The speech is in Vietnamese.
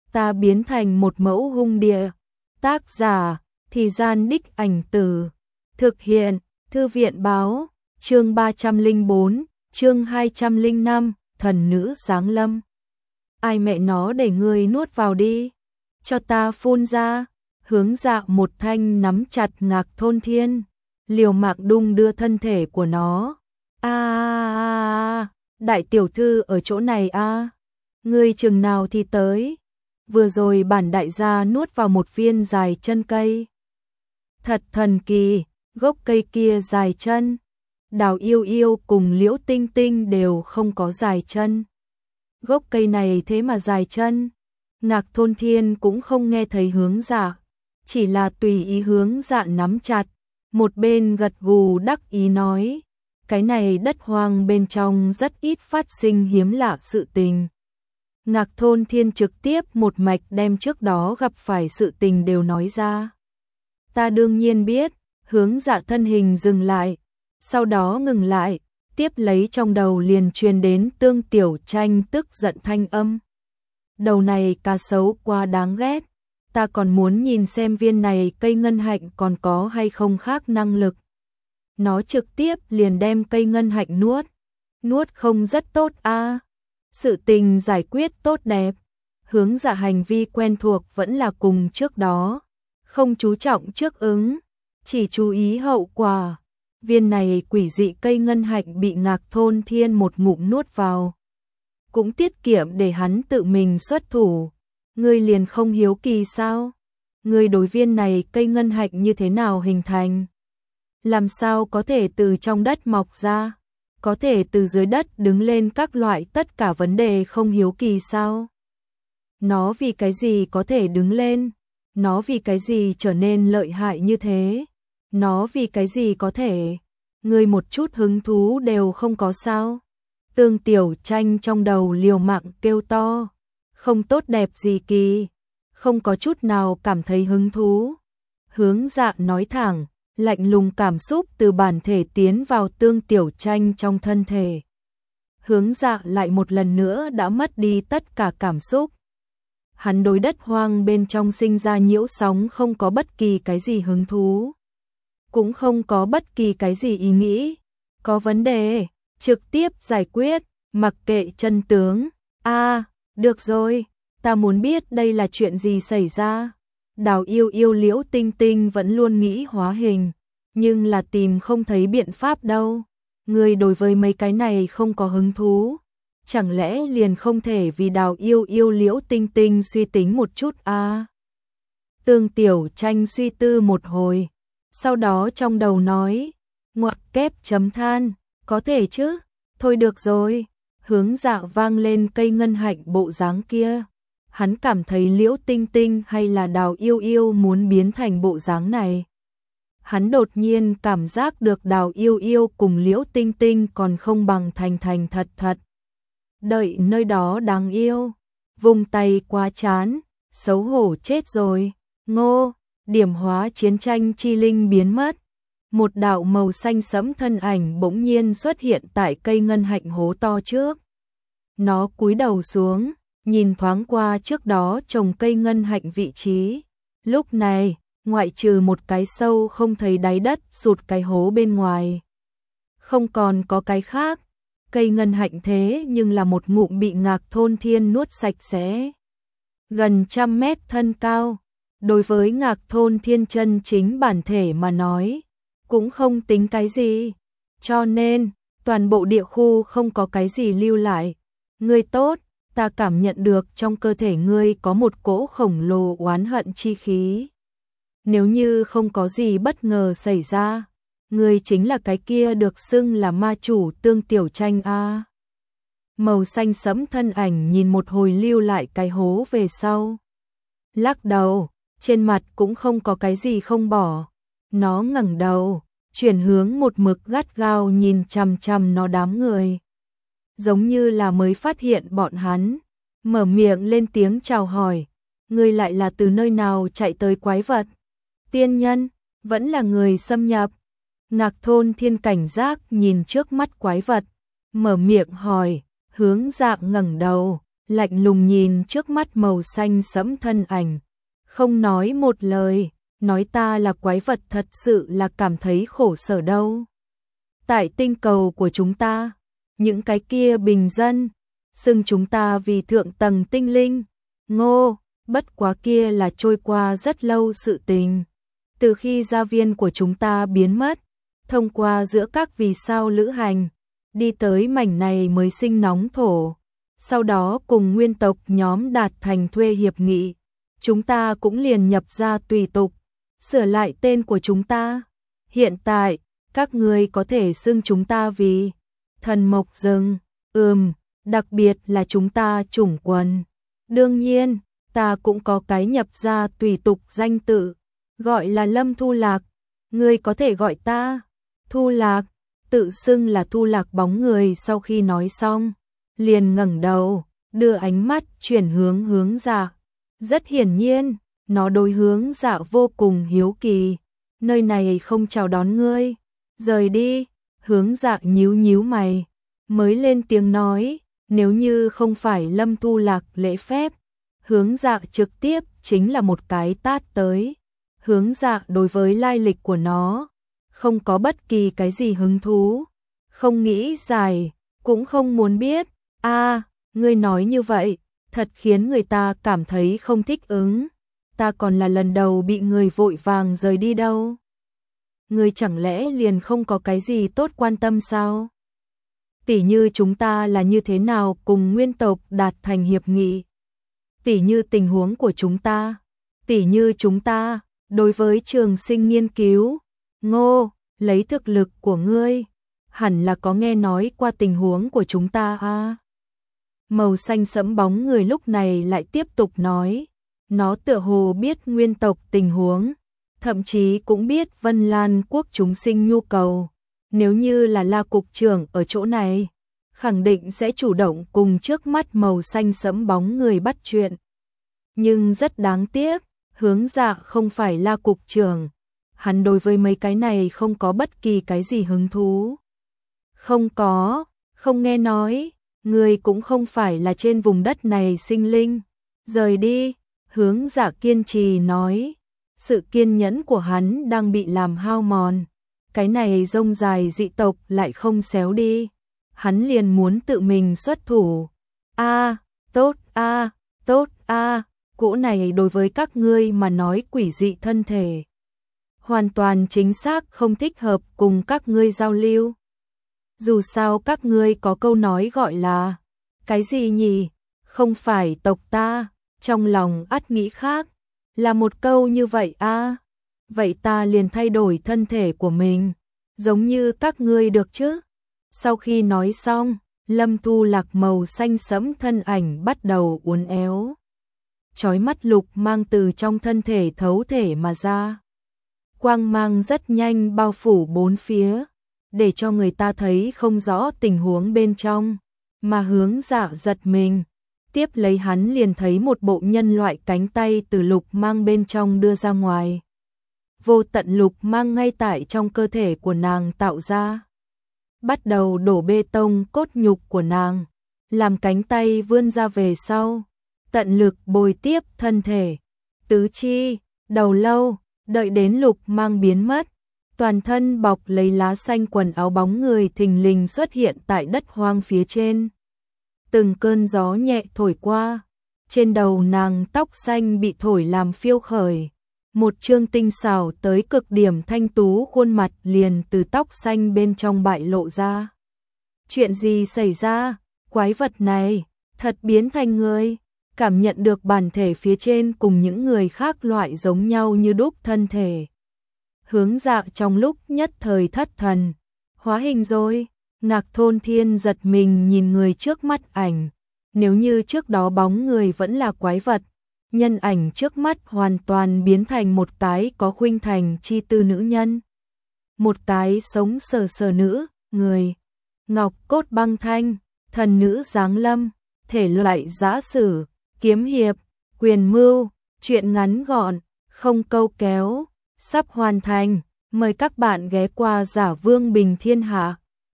ta biến thành một mẫu hung địa. Tác giả, Thì Gian Đích Ảnh Từ. Thực hiện, Thư viện báo, chương 304, chương 205, thần nữ giáng lâm. Ai mẹ nó để ngươi nuốt vào đi, cho ta phun ra. Hướng Dạ một thanh nắm chặt Ngạc Thôn Thiên, liều mạng đung đưa thân thể của nó. Đại tiểu thư ở chỗ này ngươi chừng nào thì tới? Vừa rồi bản đại gia nuốt vào một viên dài chân cây. Thật thần kỳ, gốc cây kia dài chân. Đào Yêu Yêu cùng Liễu Tinh Tinh đều không có dài chân. Gốc cây này thế mà dài chân. Ngạc Thôn Thiên cũng không nghe thấy Hướng Dạ, chỉ là tùy ý Hướng Dạ nắm chặt, một bên gật gù đắc ý nói, cái này đất hoang bên trong rất ít phát sinh hiếm lạ sự tình. Ngạc Thôn Thiên trực tiếp một mạch đem trước đó gặp phải sự tình đều nói ra. Ta đương nhiên biết. Hướng Dạ thân hình dừng lại, sau đó ngừng lại, tiếp lấy trong đầu liền truyền đến Tương Tiểu Tranh tức giận thanh âm. Đầu này cá sấu quá đáng ghét, ta còn muốn nhìn xem viên này cây ngân hạnh còn có hay không khác năng lực. Nó trực tiếp liền đem cây ngân hạnh nuốt không rất tốt Sự tình giải quyết tốt đẹp. Hướng Dạ hành vi quen thuộc vẫn là cùng trước đó, không chú trọng trước ứng, chỉ chú ý hậu quả. Viên này quỷ dị cây ngân hạnh bị Ngạc Thôn Thiên một ngụm nuốt vào, cũng tiết kiệm để hắn tự mình xuất thủ. Ngươi liền không hiếu kỳ sao? Ngươi đối viên này cây ngân hạnh như thế nào hình thành? Làm sao có thể từ trong đất mọc ra? Có thể từ dưới đất đứng lên, các loại tất cả vấn đề không hiếu kỳ sao? Nó vì cái gì có thể đứng lên? Nó vì cái gì trở nên lợi hại như thế? Nó vì cái gì có thể? Ngươi một chút hứng thú đều không có sao? Tương Tiểu Tranh trong đầu liều mạng kêu to, không tốt đẹp gì kỳ, không có chút nào cảm thấy hứng thú. Hướng Dạ nói thẳng, lạnh lùng cảm xúc từ bản thể tiến vào Tương Tiểu Tranh trong thân thể. Hướng Dạ lại một lần nữa đã mất đi tất cả cảm xúc. Hắn đối đất hoang bên trong sinh ra nhiễu sóng không có bất kỳ cái gì hứng thú, cũng không có bất kỳ cái gì ý nghĩ. Có vấn đề, trực tiếp giải quyết, mặc kệ chân tướng. Được rồi, ta muốn biết đây là chuyện gì xảy ra. Đào Yêu Yêu Liễu Tinh Tinh vẫn luôn nghĩ hóa hình, nhưng là tìm không thấy biện pháp đâu. Người đối với mấy cái này không có hứng thú, chẳng lẽ liền không thể vì Đào Yêu Yêu Liễu Tinh Tinh suy tính một chút Tương Tiểu Tranh suy tư một hồi, sau đó trong đầu nói, ngoặc kép chấm than, có thể chứ, thôi được rồi. Hướng Dạ vang lên cây ngân hạnh bộ dáng kia. Hắn cảm thấy Liễu Tinh Tinh hay là Đào Yêu Yêu muốn biến thành bộ dáng này. Hắn đột nhiên cảm giác được Đào Yêu Yêu cùng Liễu Tinh Tinh còn không bằng thành thành thật thật. Đợi nơi đó đáng yêu, vùng tay quá chán, xấu hổ chết rồi. Ngô, điểm hóa chiến tranh chi linh biến mất. Một đạo màu xanh sẫm thân ảnh bỗng nhiên xuất hiện tại cây ngân hạnh hố to trước. Nó cúi đầu xuống, nhìn thoáng qua trước đó trồng cây ngân hạnh vị trí. Lúc này, ngoại trừ một cái sâu không thấy đáy đất sụt cái hố bên ngoài, không còn có cái khác. Cây ngân hạnh thế nhưng là một ngụm bị Ngạc Thôn Thiên nuốt sạch sẽ. Gần 100 mét thân cao, đối với Ngạc Thôn Thiên chân chính bản thể mà nói, cũng không tính cái gì. Cho nên, toàn bộ địa khu không có cái gì lưu lại. Ngươi tốt, ta cảm nhận được trong cơ thể ngươi có một cỗ khổng lồ oán hận chi khí. Nếu như không có gì bất ngờ xảy ra, ngươi chính là cái kia được xưng là ma chủ Tương Tiểu Tranh Màu xanh sẫm thân ảnh nhìn một hồi lưu lại cái hố về sau, lắc đầu, trên mặt cũng không có cái gì không bỏ. Nó ngẩng đầu, chuyển hướng một mực gắt gao nhìn chằm chằm nó đám người, giống như là mới phát hiện bọn hắn, mở miệng lên tiếng chào hỏi. Ngươi lại là từ nơi nào chạy tới quái vật? Tiên nhân, vẫn là người xâm nhập? Ngạc Thôn Thiên cảnh giác nhìn trước mắt quái vật, mở miệng hỏi. Hướng Dạ ngẩng đầu, lạnh lùng nhìn trước mắt màu xanh sẫm thân ảnh, không nói một lời, nói ta là quái vật thật sự là cảm thấy khổ sở đâu. Tại tinh cầu của chúng ta, những cái kia bình dân, xưng chúng ta vì thượng tầng tinh linh, ngô, bất quá kia là trôi qua rất lâu sự tình. Từ khi gia viên của chúng ta biến mất, thông qua giữa các vì sao lữ hành, đi tới mảnh này mới sinh nóng thổ. Sau đó cùng nguyên tộc nhóm đạt thành thuê hiệp nghị, chúng ta cũng liền nhập ra tùy tục, sửa lại tên của chúng ta. Hiện tại, các ngươi có thể xưng chúng ta vì thần mộc rừng, đặc biệt là chúng ta chủng quần. Đương nhiên, ta cũng có cái nhập ra tùy tục danh tự, gọi là Lâm Thu Lạc, ngươi có thể gọi ta Thu Lạc, tự xưng là Thu Lạc bóng người sau khi nói xong, liền ngẩng đầu, đưa ánh mắt chuyển hướng Dạ. Rất hiển nhiên, nó đối hướng Dạ vô cùng hiếu kỳ, nơi này không chào đón ngươi, rời đi. Hướng Dạ nhíu mày, mới lên tiếng nói, nếu như không phải Lâm Thu Lạc lễ phép, Hướng Dạ trực tiếp chính là một cái tát tới. Hướng Dạ đối với lai lịch của nó không có bất kỳ cái gì hứng thú, không nghĩ giải, cũng không muốn biết. Ngươi nói như vậy, thật khiến người ta cảm thấy không thích ứng. Ta còn là lần đầu bị người vội vàng rời đi đâu. Ngươi chẳng lẽ liền không có cái gì tốt quan tâm sao? Tỉ như chúng ta là như thế nào cùng nguyên tộc đạt thành hiệp nghị? Tỉ như tình huống của chúng ta? Tỉ như chúng ta, đối với trường sinh nghiên cứu? Ngô, lấy thực lực của ngươi, hẳn là có nghe nói qua tình huống của chúng ta à? Màu xanh sẫm bóng người lúc này lại tiếp tục nói, nó tựa hồ biết nguyên tộc tình huống, thậm chí cũng biết Vân Lan quốc chúng sinh nhu cầu. Nếu như là La cục trưởng ở chỗ này, khẳng định sẽ chủ động cùng trước mắt màu xanh sẫm bóng người bắt chuyện. Nhưng rất đáng tiếc, Hướng Dạ không phải La cục trưởng, hắn đối với mấy cái này không có bất kỳ cái gì hứng thú. Không nghe nói, người cũng không phải là trên vùng đất này sinh linh. Rời đi, Hướng Dạ kiên trì nói, sự kiên nhẫn của hắn đang bị làm hao mòn. Cái này rông dài dị tộc lại không xéo đi, hắn liền muốn tự mình xuất thủ. Tốt, cỗ này đối với các ngươi mà nói quỷ dị thân thể, hoàn toàn chính xác không thích hợp cùng các ngươi giao lưu. Dù sao các ngươi có câu nói gọi là, cái gì nhỉ? Không phải tộc ta, trong lòng ắt nghĩ khác, là một câu như vậy à? Vậy ta liền thay đổi thân thể của mình, giống như các ngươi được chứ? Sau khi nói xong, Lâm Thu Lạc màu xanh sẫm thân ảnh bắt đầu uốn éo. Chói mắt lục mang từ trong thân thể thấu thể mà ra. Quang mang rất nhanh bao phủ bốn phía, để cho người ta thấy không rõ tình huống bên trong, mà Hướng Dạ giật mình. Tiếp lấy hắn liền thấy một bộ nhân loại cánh tay từ lục mang bên trong đưa ra ngoài. Vô tận lục mang ngay tại trong cơ thể của nàng tạo ra. Bắt đầu đổ bê tông cốt nhục của nàng, làm cánh tay vươn ra về sau, tận lực bồi tiếp thân thể, tứ chi, đầu lâu, đợi đến lục mang biến mất. Toàn thân bọc lấy lá xanh quần áo bóng người thình lình xuất hiện tại đất hoang phía trên. Từng cơn gió nhẹ thổi qua, trên đầu nàng tóc xanh bị thổi làm phiêu khởi. Một trương tinh xảo tới cực điểm thanh tú khuôn mặt liền từ tóc xanh bên trong bại lộ ra. Chuyện gì xảy ra? Quái vật này thật biến thành người. Cảm nhận được bản thể phía trên cùng những người khác loại giống nhau như đúc thân thể. Hướng Dạ trong lúc nhất thời thất thần. Hóa hình rồi. Ngạc Thôn Thiên giật mình nhìn người trước mắt ảnh. Nếu như trước đó bóng người vẫn là quái vật, nhân ảnh trước mắt hoàn toàn biến thành một cái có khuynh thành chi tư nữ nhân. Một cái sống sờ nữ, người. Ngọc cốt băng thanh, thần nữ giáng lâm, thể loại giã sử, kiếm hiệp, quyền mưu, chuyện ngắn gọn, không câu kéo, sắp hoàn thành. Mời các bạn ghé qua Giả Vương Bình Thiên Hạ.